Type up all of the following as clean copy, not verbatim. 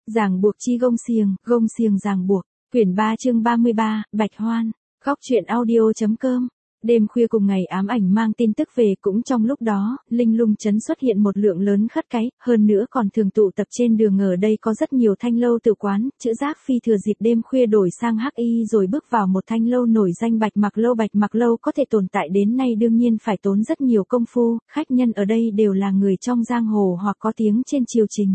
Ràng buộc chi gông xiềng ràng buộc. Quyển 3 chương 33, Bạch Hoan. Góc truyện audio.com. Đêm khuya cùng ngày ám ảnh mang tin tức về, cũng trong lúc đó, Linh Lung trấn xuất hiện một lượng lớn khất cái, hơn nữa còn thường tụ tập trên đường. Ở đây có rất nhiều thanh lâu tự quán. Chữ Giác Phi thừa dịp đêm khuya đổi sang hắc y rồi bước vào một thanh lâu nổi danh Bạch Mặc Lâu. Bạch Mặc Lâu có thể tồn tại đến nay đương nhiên phải tốn rất nhiều công phu, khách nhân ở đây đều là người trong giang hồ hoặc có tiếng trên triều trình.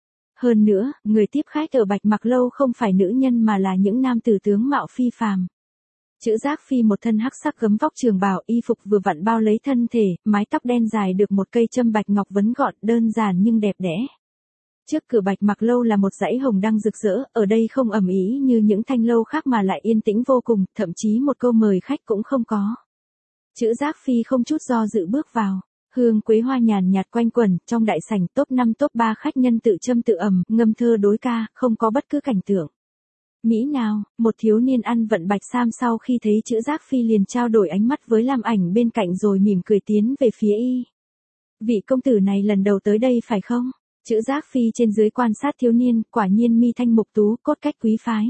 Hơn nữa, người tiếp khách ở Bạch Mặc Lâu không phải nữ nhân mà là những nam tử tướng mạo phi phàm. Chữ Giác Phi một thân hắc sắc gấm vóc trường bào, y phục vừa vặn bao lấy thân thể, mái tóc đen dài được một cây châm bạch ngọc vấn gọn, đơn giản nhưng đẹp đẽ. Trước cửa Bạch Mặc Lâu là một dãy hồng đăng rực rỡ, ở đây không ầm ĩ như những thanh lâu khác mà lại yên tĩnh vô cùng, thậm chí một câu mời khách cũng không có. Chữ Giác Phi không chút do dự bước vào. Hương quế hoa nhàn nhạt quanh quẩn, trong đại sảnh top 5 top 3 khách nhân tự châm tự ầm, ngâm thơ đối ca, không có bất cứ cảnh tượng mỹ nào. Một thiếu niên ăn vận bạch sam sau khi thấy Chữ Giác Phi liền trao đổi ánh mắt với Lam Ảnh bên cạnh rồi mỉm cười tiến về phía y. Vị công tử này lần đầu tới đây phải không? Chữ Giác Phi trên dưới quan sát thiếu niên, quả nhiên mi thanh mục tú, cốt cách quý phái.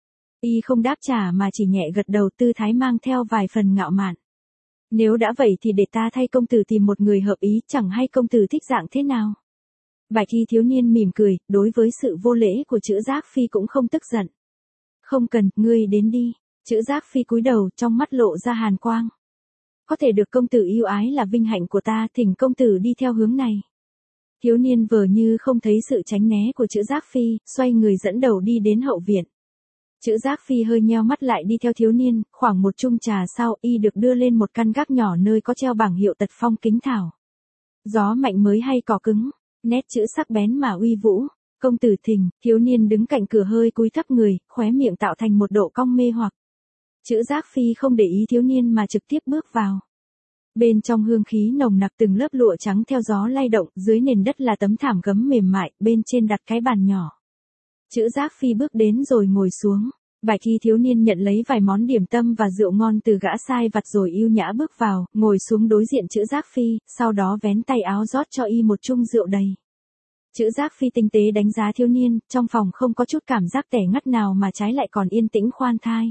Y không đáp trả mà chỉ nhẹ gật đầu, tư thái mang theo vài phần ngạo mạn. Nếu đã vậy thì để ta thay công tử tìm một người hợp ý, chẳng hay công tử thích dạng thế nào? Bạch y thiếu niên mỉm cười, đối với sự vô lễ của Chữ Giác Phi cũng không tức giận. Không cần, ngươi đến đi. Chữ Giác Phi cúi đầu, trong mắt lộ ra hàn quang. Có thể được công tử yêu ái là vinh hạnh của ta, thỉnh công tử đi theo hướng này. Thiếu niên vờ như không thấy sự tránh né của Chữ Giác Phi, xoay người dẫn đầu đi đến hậu viện. Chữ Giác Phi hơi nheo mắt lại đi theo thiếu niên, khoảng một chung trà sau, y được đưa lên một căn gác nhỏ nơi có treo bảng hiệu Tật Phong Kính Thảo. Gió mạnh mới hay cỏ cứng, nét chữ sắc bén mà uy vũ. Công tử thỉnh. Thiếu niên đứng cạnh cửa hơi cúi thấp người, khóe miệng tạo thành một độ cong mê hoặc. Chữ Giác Phi không để ý thiếu niên mà trực tiếp bước vào. Bên trong hương khí nồng nặc, từng lớp lụa trắng theo gió lay động, dưới nền đất là tấm thảm gấm mềm mại, bên trên đặt cái bàn nhỏ. Chữ Giác Phi bước đến rồi ngồi xuống. Bạch y thiếu niên nhận lấy vài món điểm tâm và rượu ngon từ gã sai vặt rồi yêu nhã bước vào, ngồi xuống đối diện Chữ Giác Phi, sau đó vén tay áo rót cho y một chung rượu đầy. Chữ Giác Phi tinh tế đánh giá thiếu niên, trong phòng không có chút cảm giác tẻ ngắt nào mà trái lại còn yên tĩnh khoan thai.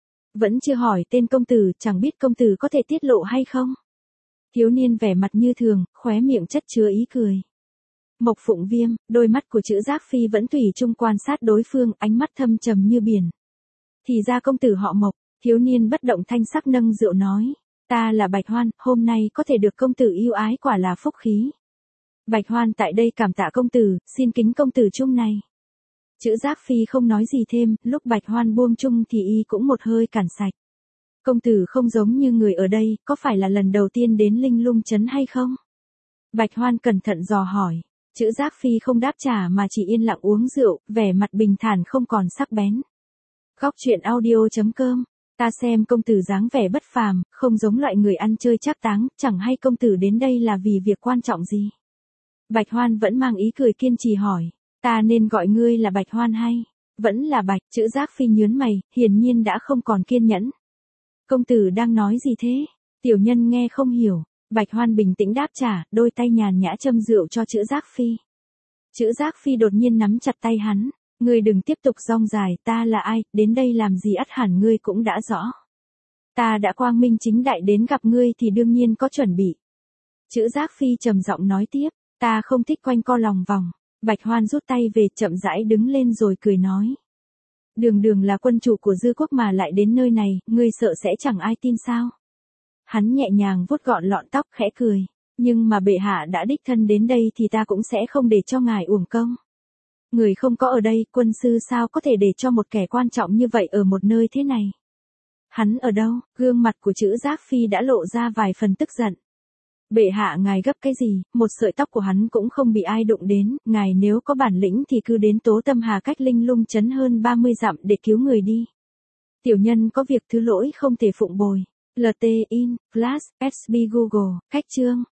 Vẫn chưa hỏi tên công tử, chẳng biết công tử có thể tiết lộ hay không? Thiếu niên vẻ mặt như thường, khóe miệng chất chứa ý cười. Mộc Phụng Viêm, đôi mắt của Chữ Giác Phi vẫn tùy chung quan sát đối phương, ánh mắt thâm trầm như biển. Thì ra công tử họ Mộc. Thiếu niên bất động thanh sắc nâng rượu nói. Ta là Bạch Hoan, hôm nay có thể được công tử yêu ái quả là phúc khí. Bạch Hoan tại đây cảm tạ công tử, xin kính công tử chung này. Chữ Giác Phi không nói gì thêm, lúc Bạch Hoan buông chung thì y cũng một hơi cản sạch. Công tử không giống như người ở đây, có phải là lần đầu tiên đến Linh Lung trấn hay không? Bạch Hoan cẩn thận dò hỏi. Chữ Giác Phi không đáp trả mà chỉ yên lặng uống rượu, vẻ mặt bình thản không còn sắc bén. Góc truyện audio.com. Ta xem công tử dáng vẻ bất phàm, không giống loại người ăn chơi trác táng, chẳng hay công tử đến đây là vì việc quan trọng gì? Bạch Hoan vẫn mang ý cười kiên trì hỏi. Ta nên gọi ngươi là Bạch Hoan hay? Vẫn là Bạch. Chữ Giác Phi nhướng mày, hiển nhiên đã không còn kiên nhẫn. Công tử đang nói gì thế? Tiểu nhân nghe không hiểu. Bạch Hoan bình tĩnh đáp trả, đôi tay nhàn nhã châm rượu cho Chữ Giác Phi. Chữ Giác Phi đột nhiên nắm chặt tay hắn. Ngươi đừng tiếp tục rong dài, ta là ai, đến đây làm gì ắt hẳn ngươi cũng đã rõ. Ta đã quang minh chính đại đến gặp ngươi thì đương nhiên có chuẩn bị. Chữ Giác Phi trầm giọng nói tiếp, ta không thích quanh co lòng vòng. Bạch Hoan rút tay về, chậm rãi đứng lên rồi cười nói. Đường đường là quân chủ của Dư quốc mà lại đến nơi này, ngươi sợ sẽ chẳng ai tin sao? Hắn nhẹ nhàng vuốt gọn lọn tóc khẽ cười. Nhưng mà bệ hạ đã đích thân đến đây thì ta cũng sẽ không để cho ngài uổng công. Người không có ở đây, quân sư sao có thể để cho một kẻ quan trọng như vậy ở một nơi thế này? Hắn ở đâu? Gương mặt của Chữ Giác Phi đã lộ ra vài phần tức giận. Bệ hạ ngài gấp cái gì, một sợi tóc của hắn cũng không bị ai đụng đến, ngài nếu có bản lĩnh thì cứ đến Tố Tâm Hà cách Linh Lung trấn hơn 30 dặm để cứu người đi. Tiểu nhân có việc thứ lỗi không thể phụng bồi. LT in, Flash, SB Google, cách chương.